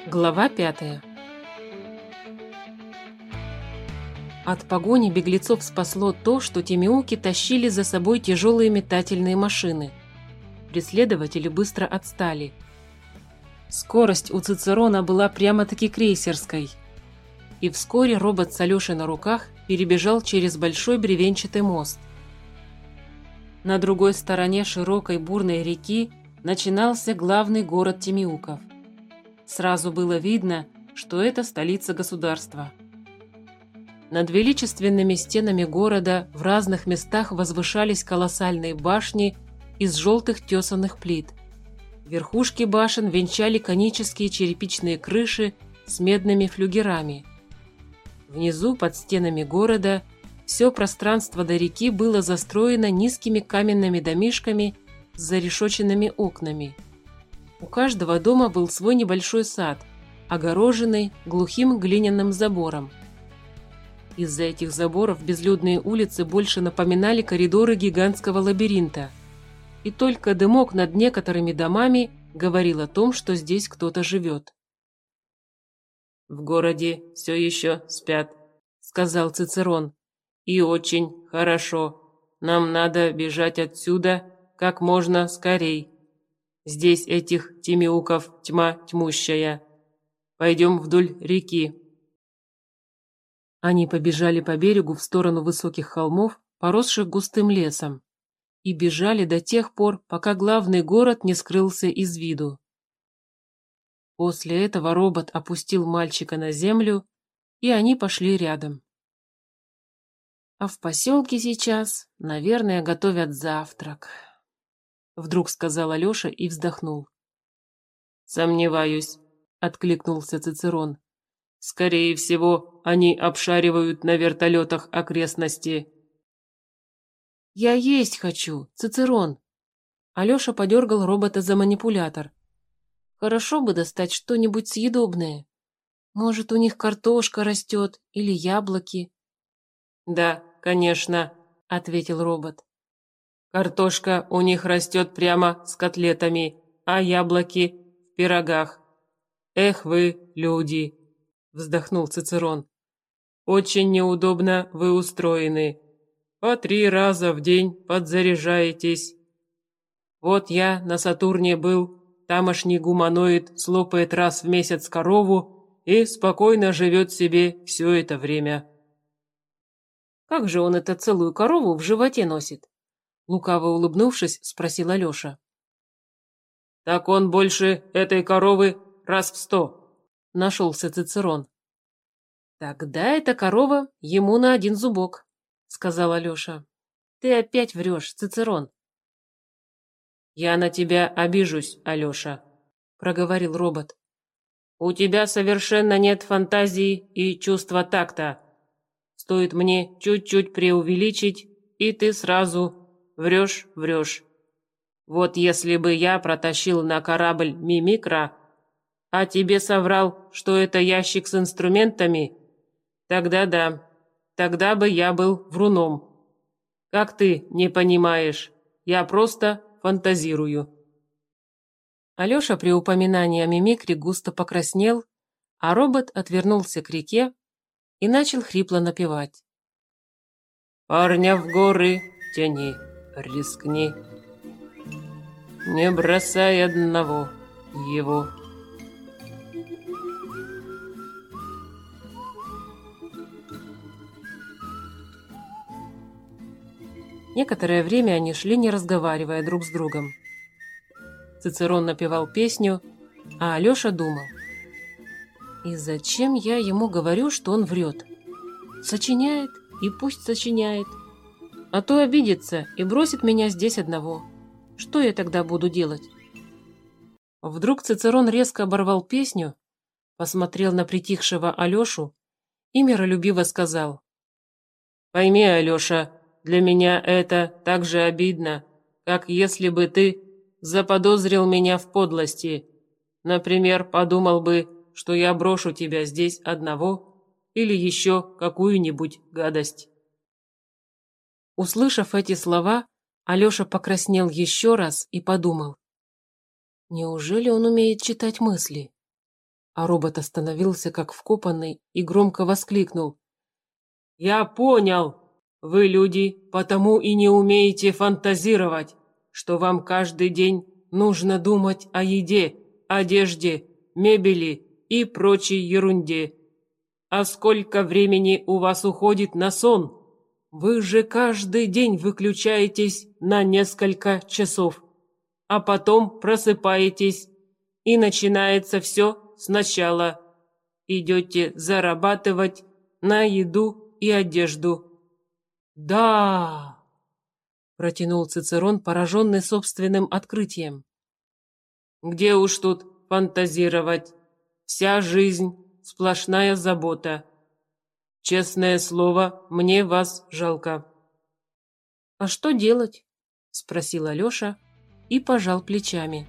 Глава 5. От погони беглецов спасло то, что тимеуки тащили за собой тяжелые метательные машины. Преследователи быстро отстали. Скорость у Цицерона была прямо-таки крейсерской. И вскоре робот с Алешей на руках перебежал через большой бревенчатый мост. На другой стороне широкой бурной реки начинался главный город тимеуков. Сразу было видно, что это столица государства. Над величественными стенами города в разных местах возвышались колоссальные башни из желтых тесаных плит. Верхушки башен венчали конические черепичные крыши с медными флюгерами. Внизу, под стенами города, все пространство до реки было застроено низкими каменными домишками с зарешоченными окнами. У каждого дома был свой небольшой сад, огороженный глухим глиняным забором. Из-за этих заборов безлюдные улицы больше напоминали коридоры гигантского лабиринта. И только дымок над некоторыми домами говорил о том, что здесь кто-то живет. «В городе все еще спят», — сказал Цицерон. «И очень хорошо. Нам надо бежать отсюда как можно скорей. Здесь этих тимеуков тьма тьмущая. Пойдем вдоль реки». Они побежали по берегу в сторону высоких холмов, поросших густым лесом, и бежали до тех пор, пока главный город не скрылся из виду. После этого робот опустил мальчика на землю, и они пошли рядом. «А в поселке сейчас, наверное, готовят завтрак», — вдруг сказал Алеша и вздохнул. «Сомневаюсь», — откликнулся Цицерон. «Скорее всего, они обшаривают на вертолетах окрестности». «Я есть хочу, Цицерон!» Алеша подергал робота за манипулятор. «Хорошо бы достать что-нибудь съедобное. Может, у них картошка растет или яблоки?» «Да, конечно», — ответил робот. «Картошка у них растет прямо с котлетами, а яблоки в пирогах. Эх вы, люди!» — вздохнул Цицерон. «Очень неудобно вы устроены. По 3 раза в день подзаряжаетесь. Вот я на Сатурне был, тамошний гуманоид слопает раз в месяц корову и спокойно живет себе все это время». «Как же он это целую корову в животе носит?» Лукаво улыбнувшись, спросил Алеша. «Так он больше этой коровы раз в 100, нашелся Цицерон. «Тогда эта корова ему на 1 зубок», — сказал Алеша. «Ты опять врешь, Цицерон». «Я на тебя обижусь, Алеша», — проговорил робот. «У тебя совершенно нет фантазии и чувства такта. Стоит мне чуть-чуть преувеличить, и ты сразу врешь. Вот если бы я протащил на корабль Мимикра, а тебе соврал, что это ящик с инструментами, тогда да, тогда бы я был вруном. Как ты не понимаешь, я просто фантазирую». Алеша при упоминании о мимикре густо покраснел, а робот отвернулся к реке и начал хрипло напевать. «Парня в горы тяни, рискни, не бросай одного его». Некоторое время они шли, не разговаривая друг с другом. Цицерон напевал песню, а Алеша думал. «И зачем я ему говорю, что он врет? Сочиняет, и пусть сочиняет. А то обидится и бросит меня здесь одного. Что я тогда буду делать?» Вдруг Цицерон резко оборвал песню, посмотрел на притихшего Алешу и миролюбиво сказал. «Пойми, Алеша, для меня это так же обидно, как если бы ты заподозрил меня в подлости. Например, подумал бы, что я брошу тебя здесь одного или еще какую-нибудь гадость». Услышав эти слова, Алеша покраснел еще раз и подумал. Неужели он умеет читать мысли? А робот остановился как вкопанный и громко воскликнул. «Я понял! Вы люди, потому и не умеете фантазировать, что вам каждый день нужно думать о еде, одежде, мебели и прочей ерунде. А сколько времени у вас уходит на сон? Вы же каждый день выключаетесь на несколько часов, а потом просыпаетесь, и начинается все сначала. Идете зарабатывать на еду и одежду». «Да!» – протянул Цицерон, пораженный собственным открытием. «Где уж тут фантазировать? Вся жизнь – сплошная забота. Честное слово, мне вас жалко». «А что делать?» – спросил Алеша и пожал плечами.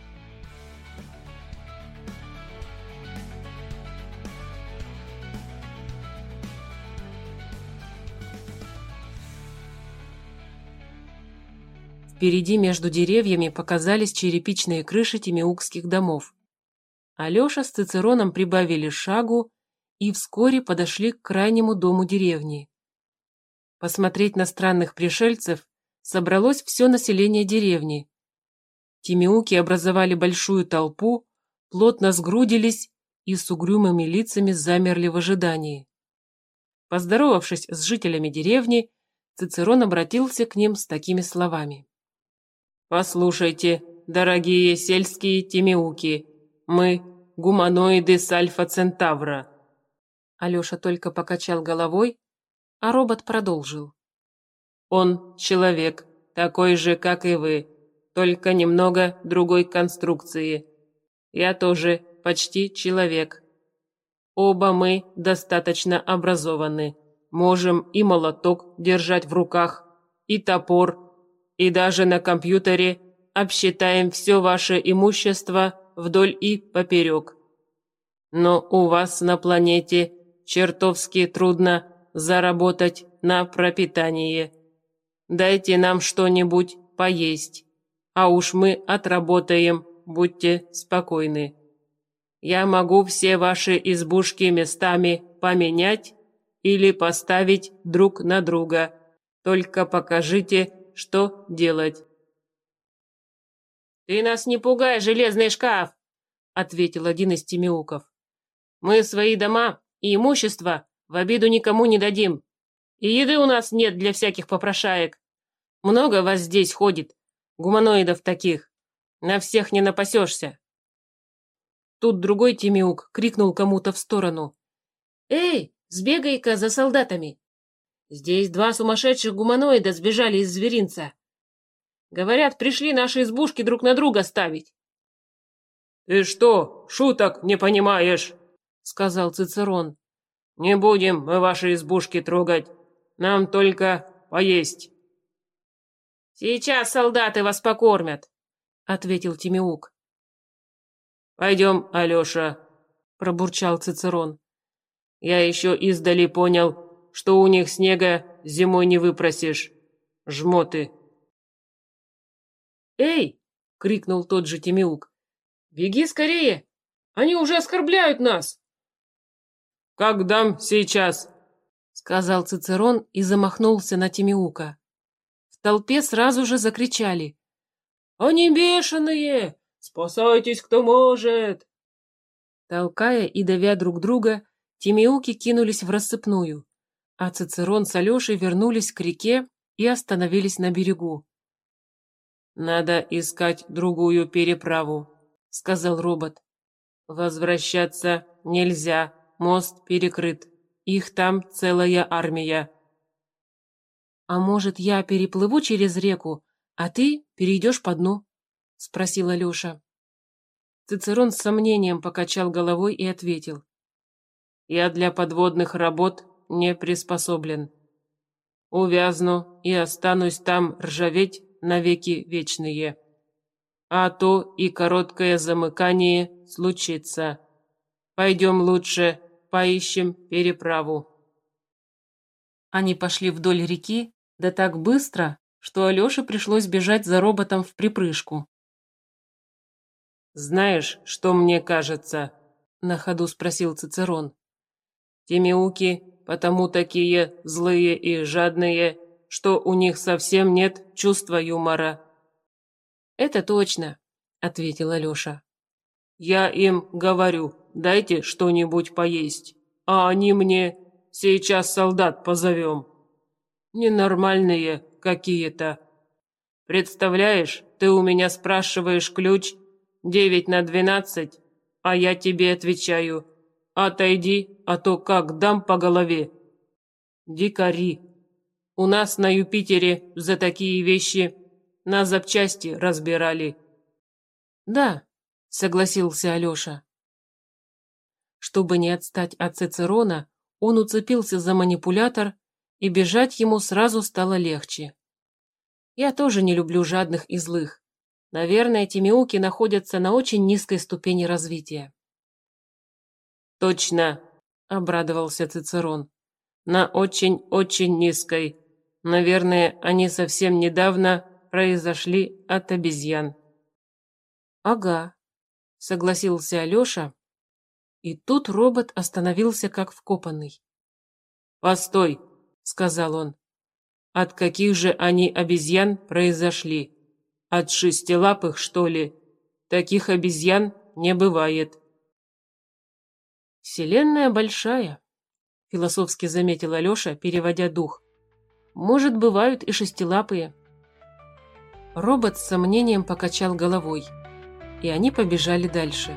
Впереди между деревьями показались черепичные крыши тимеукских домов. Алеша с Цицероном прибавили шагу и вскоре подошли к крайнему дому деревни. Посмотреть на странных пришельцев собралось все население деревни. Тимеуки образовали большую толпу, плотно сгрудились и с угрюмыми лицами замерли в ожидании. Поздоровавшись с жителями деревни, Цицерон обратился к ним с такими словами. «Послушайте, дорогие сельские тимеуки, мы – гуманоиды с Альфа-Центавра». Алеша только покачал головой, а робот продолжил. «Он человек, такой же, как и вы, только немного другой конструкции. Я тоже почти человек. Оба мы достаточно образованы, можем и молоток держать в руках, и топор, и даже на компьютере обсчитаем все ваше имущество вдоль и поперек. Но у вас на планете чертовски трудно заработать на пропитание. Дайте нам что-нибудь поесть, а уж мы отработаем, будьте спокойны. Я могу все ваши избушки местами поменять или поставить друг на друга. Только покажите, что делать». «Ты нас не пугай, железный шкаф!» — ответил один из тимеуков. «Мы свои дома и имущество в обиду никому не дадим. И еды у нас нет для всяких попрошаек. Много вас здесь ходит, гуманоидов таких. На всех не напасешься». Тут другой тимеук крикнул кому-то в сторону. «Эй, сбегай-ка за солдатами! Здесь два сумасшедших гуманоида сбежали из зверинца. Говорят, пришли наши избушки друг на друга ставить». «Ты что, шуток не понимаешь?» — сказал Цицерон. «Не будем мы ваши избушки трогать. Нам только поесть». «Сейчас солдаты вас покормят», — ответил тимеук. «Пойдем, Алеша», — пробурчал Цицерон. «Я еще издали понял, что у них снега зимой не выпросишь. Жмоты». «Эй!» — крикнул тот же тимеук. «Беги скорее! Они уже оскорбляют нас!» «Как дам сейчас!» — сказал Цицерон и замахнулся на тимеука. В толпе сразу же закричали. «Они бешеные! Спасайтесь, кто может!» Толкая и давя друг друга, тимеуки кинулись в рассыпную, а Цицерон с Алешей вернулись к реке и остановились на берегу. «Надо искать другую переправу», — сказал робот. «Возвращаться нельзя, мост перекрыт. Их там целая армия». «А может, я переплыву через реку, а ты перейдешь по дну?» — спросил Алеша. Цицерон с сомнением покачал головой и ответил. «Я для подводных работ не приспособлен. Увязну и останусь там ржаветь навеки вечные. А то и короткое замыкание случится. Пойдем лучше поищем переправу». Они пошли вдоль реки, да так быстро, что Алёше пришлось бежать за роботом в припрыжку. «Знаешь, что мне кажется?» на ходу спросил Цицерон. Тимеуки потому такие злые и жадные, что у них совсем нет чувства юмора. Это точно, ответил Алёша. Я им говорю, дайте что-нибудь поесть, а они мне сейчас солдат позовем. Ненормальные какие-то. Представляешь, ты у меня спрашиваешь ключ 9 на 12, а я тебе отвечаю: отойди, а то как дам по голове. Дикари. У нас на Юпитере за такие вещи на запчасти разбирали. Да, согласился Алёша. Чтобы не отстать от Цицерона, он уцепился за манипулятор, и бежать ему сразу стало легче. Я тоже не люблю жадных и злых. Наверное, тимеуки находятся на очень низкой ступени развития. Точно, обрадовался Цицерон. На очень-очень низкой. Наверное, они совсем недавно произошли от обезьян. Ага, согласился Алёша, и тут робот остановился как вкопанный. «Постой», — сказал он. «От каких же они обезьян произошли? От шестилапых, что ли? Таких обезьян не бывает». «Вселенная большая», — философски заметил Алёша, переводя дух. «Может, бывают и шестилапые». Робот с сомнением покачал головой, и они побежали дальше.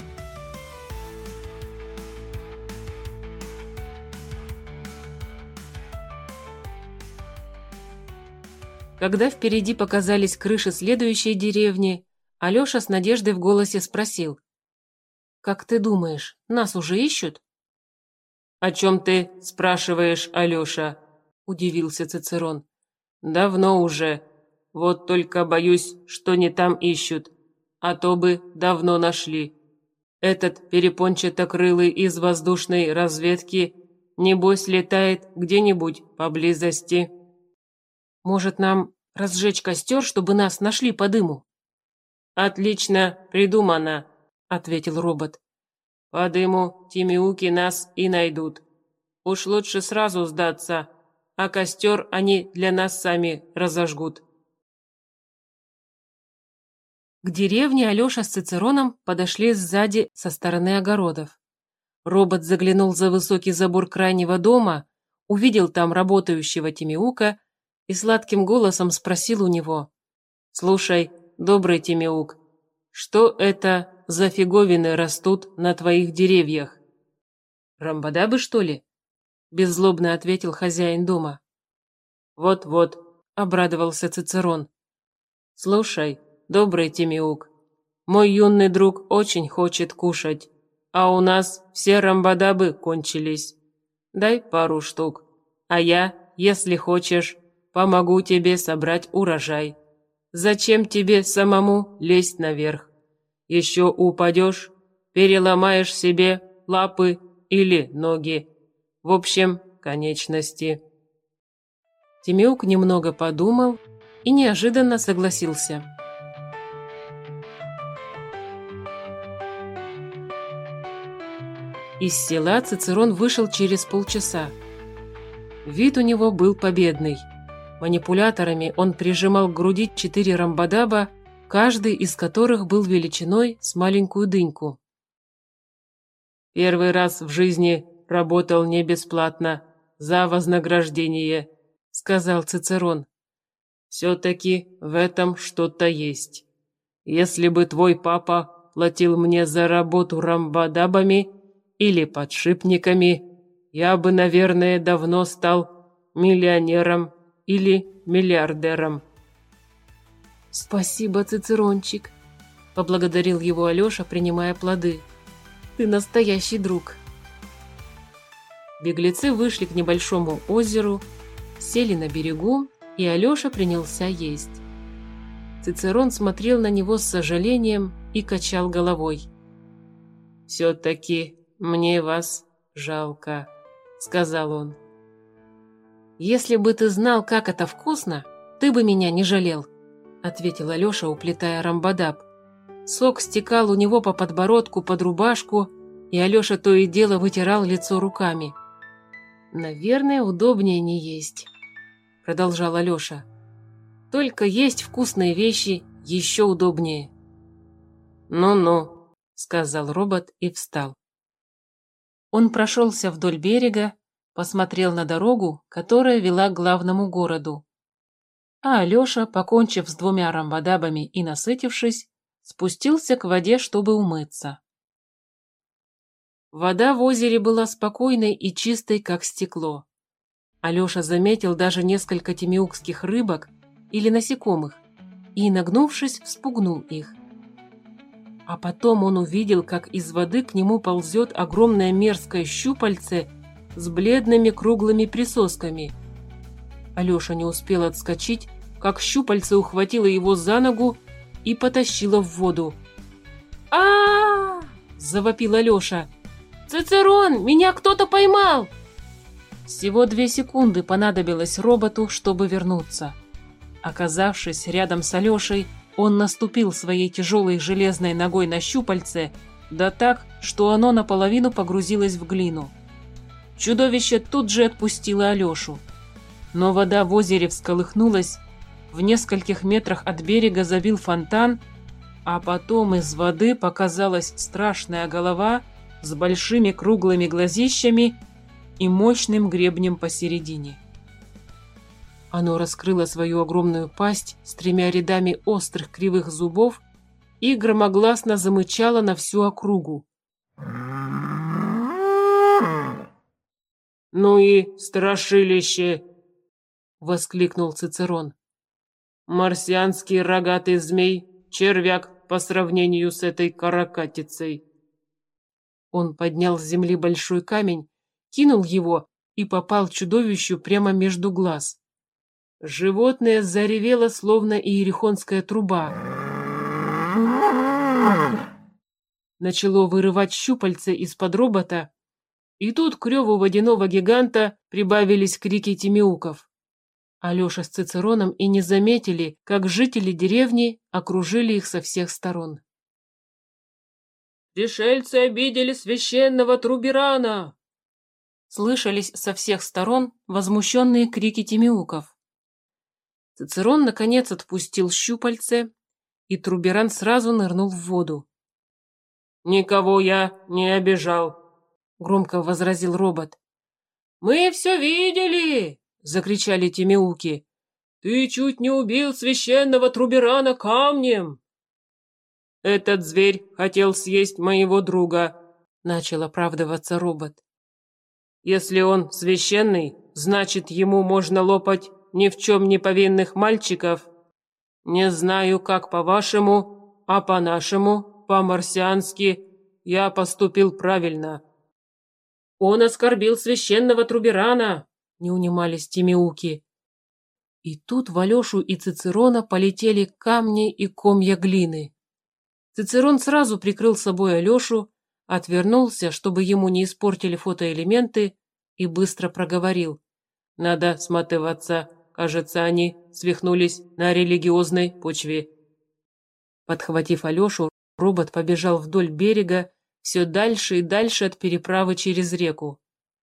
Когда впереди показались крыши следующей деревни, Алёша с надеждой в голосе спросил: «Как ты думаешь, нас уже ищут?» «О чем ты спрашиваешь, Алёша?» – удивился Цицерон. «Давно уже. Вот только боюсь, что не там ищут, а то бы давно нашли. Этот перепончатокрылый из воздушной разведки, небось, летает где-нибудь поблизости». «Может, нам разжечь костер, чтобы нас нашли по дыму?» «Отлично придумано», — ответил робот. «По дыму тимеуки нас и найдут. Уж лучше сразу сдаться, а костер они для нас сами разожгут». К деревне Алёша с Цицероном подошли сзади со стороны огородов. Робот заглянул за высокий забор крайнего дома, увидел там работающего тимеука и сладким голосом спросил у него: «Слушай, добрый тимеук, что это за фиговины растут на твоих деревьях?» «Рамбадабы, что ли?» – беззлобно ответил хозяин дома. «Вот-вот», – обрадовался Цицерон. «Слушай, добрый тимеук, мой юный друг очень хочет кушать, а у нас все рамбадабы кончились. Дай пару штук, а я, если хочешь, помогу тебе собрать урожай. Зачем тебе самому лезть наверх? Еще упадешь, переломаешь себе лапы или ноги. В общем, конечности». Тимеук немного подумал и неожиданно согласился. Из села Цицерон вышел через полчаса. Вид у него был победный. Манипуляторами он прижимал к груди 4 рамбадаба, каждый из которых был величиной с маленькую дыньку. «Первый раз в жизни работал не бесплатно, за вознаграждение», — сказал Цицерон. «Все-таки в этом что-то есть. Если бы твой папа платил мне за работу рамбадабами или подшипниками, я бы, наверное, давно стал миллионером или миллиардером». «Спасибо, Цицерончик», — поблагодарил его Алёша, принимая плоды. «Ты настоящий друг». Беглецы вышли к небольшому озеру, сели на берегу, и Алёша принялся есть. Цицерон смотрел на него с сожалением и качал головой. «Все-таки мне вас жалко», — сказал он. «Если бы ты знал, как это вкусно, ты бы меня не жалел», — ответил Алёша, уплетая рамбадаб. Сок стекал у него по подбородку, под рубашку, и Алеша то и дело вытирал лицо руками. «Наверное, удобнее не есть», – продолжал Алеша. «Только есть вкусные вещи еще удобнее». «Ну-ну», – сказал робот и встал. Он прошелся вдоль берега, посмотрел на дорогу, которая вела к главному городу. А Алеша, покончив с 2 рамбадабами и насытившись, спустился к воде, чтобы умыться. Вода в озере была спокойной и чистой, как стекло. Алеша заметил даже несколько тимиукских рыбок или насекомых и, нагнувшись, вспугнул их. А потом он увидел, как из воды к нему ползет огромное мерзкое щупальце с бледными круглыми присосками. Алеша не успел отскочить, как щупальце ухватило его за ногу и потащило в воду. «А-а-а!» – завопил Алеша. «Цицерон, меня кто-то поймал!» Всего 2 секунды понадобилось роботу, чтобы вернуться. Оказавшись рядом с Алешей, он наступил своей тяжелой железной ногой на щупальце, да так, что оно наполовину погрузилось в глину. Чудовище тут же отпустило Алешу. Но вода в озере всколыхнулась, в нескольких метрах от берега забил фонтан, а потом из воды показалась страшная голова с большими круглыми глазищами и мощным гребнем посередине. Оно раскрыло свою огромную пасть с 3 рядами острых кривых зубов и громогласно замычало на всю округу. «Ну и страшилище!» — воскликнул Цицерон. «Марсианский рогатый змей, червяк по сравнению с этой каракатицей». Он поднял с земли большой камень, кинул его и попал чудовищу прямо между глаз. Животное заревело, словно иерихонская труба. Начало вырывать щупальца из-под робота, и тут к реву водяного гиганта прибавились крики тимиуков. Алеша с Цицероном и не заметили, как жители деревни окружили их со всех сторон. «Пришельцы обидели священного Трубирана!» Слышались со всех сторон возмущенные крики тимиуков. Цицерон, наконец, отпустил щупальце, и Трубиран сразу нырнул в воду. «Никого я не обижал», — громко возразил робот. «Мы все видели!» — закричали тимиуки. «Ты чуть не убил священного Трубирана камнем!» «Этот зверь хотел съесть моего друга», — начал оправдываться робот. «Если он священный, значит, ему можно лопать ни в чем не повинных мальчиков. Не знаю, как по-вашему, а по-нашему, по-марсиански, я поступил правильно». «Он оскорбил священного Трубирана», — не унимались тимиуки. И тут в Алешу и Цицерона полетели камни и комья глины. Цицерон сразу прикрыл собой Алешу, отвернулся, чтобы ему не испортили фотоэлементы, и быстро проговорил. «Надо сматываться. Кажется, они свихнулись на религиозной почве». Подхватив Алешу, робот побежал вдоль берега, все дальше и дальше от переправы через реку.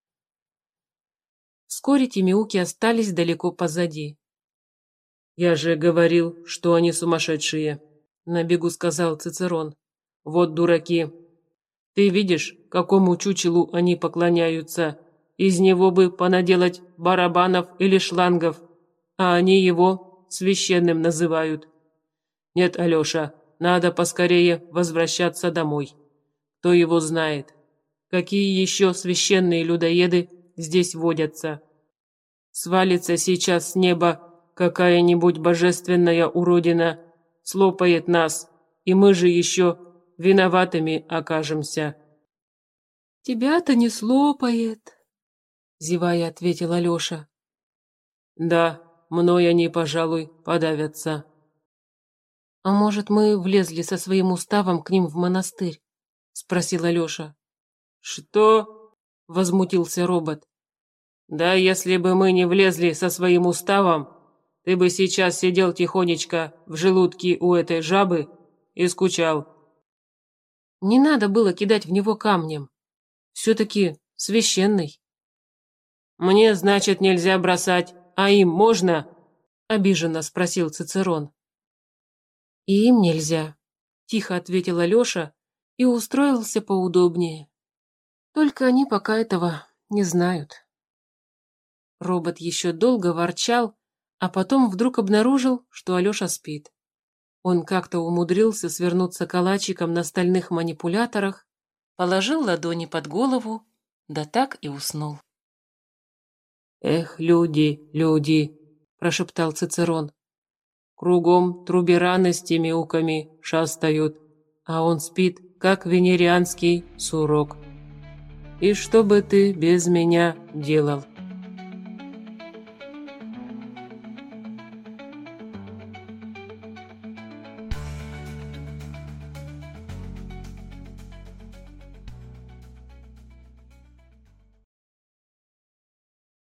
Вскоре тимиуки остались далеко позади. «Я же говорил, что они сумасшедшие», — на бегу сказал Цицерон. «Вот дураки. Ты видишь, какому чучелу они поклоняются? Из него бы понаделать барабанов или шлангов, а они его священным называют. Нет, Алеша, надо поскорее возвращаться домой. Кто его знает, какие еще священные людоеды здесь водятся. Свалится сейчас с неба какая-нибудь божественная уродина, слопает нас, и мы же еще виноватыми окажемся». «Тебя-то не слопает», — зевая ответил Алеша. «Да, мной они, пожалуй, подавятся». «А может, мы влезли со своим уставом к ним в монастырь?» — спросил Алеша. «Что?» — возмутился робот. «Да если бы мы не влезли со своим уставом, ты бы сейчас сидел тихонечко в желудке у этой жабы и скучал». «Не надо было кидать в него камнем», Все-таки священный. «Мне, значит, нельзя бросать, а им можно?» – обиженно спросил Цицерон. «И им нельзя», – тихо ответил Алеша и устроился поудобнее. «Только они пока этого не знают». Робот еще долго ворчал, а потом вдруг обнаружил, что Алеша спит. Он как-то умудрился свернуться калачиком на стальных манипуляторах, положил ладони под голову, да так и уснул. «Эх, люди, люди!» – прошептал Цицерон. «Кругом трубераны с тимеуками шастают, а он спит, как венерианский сурок. И что бы ты без меня делал?»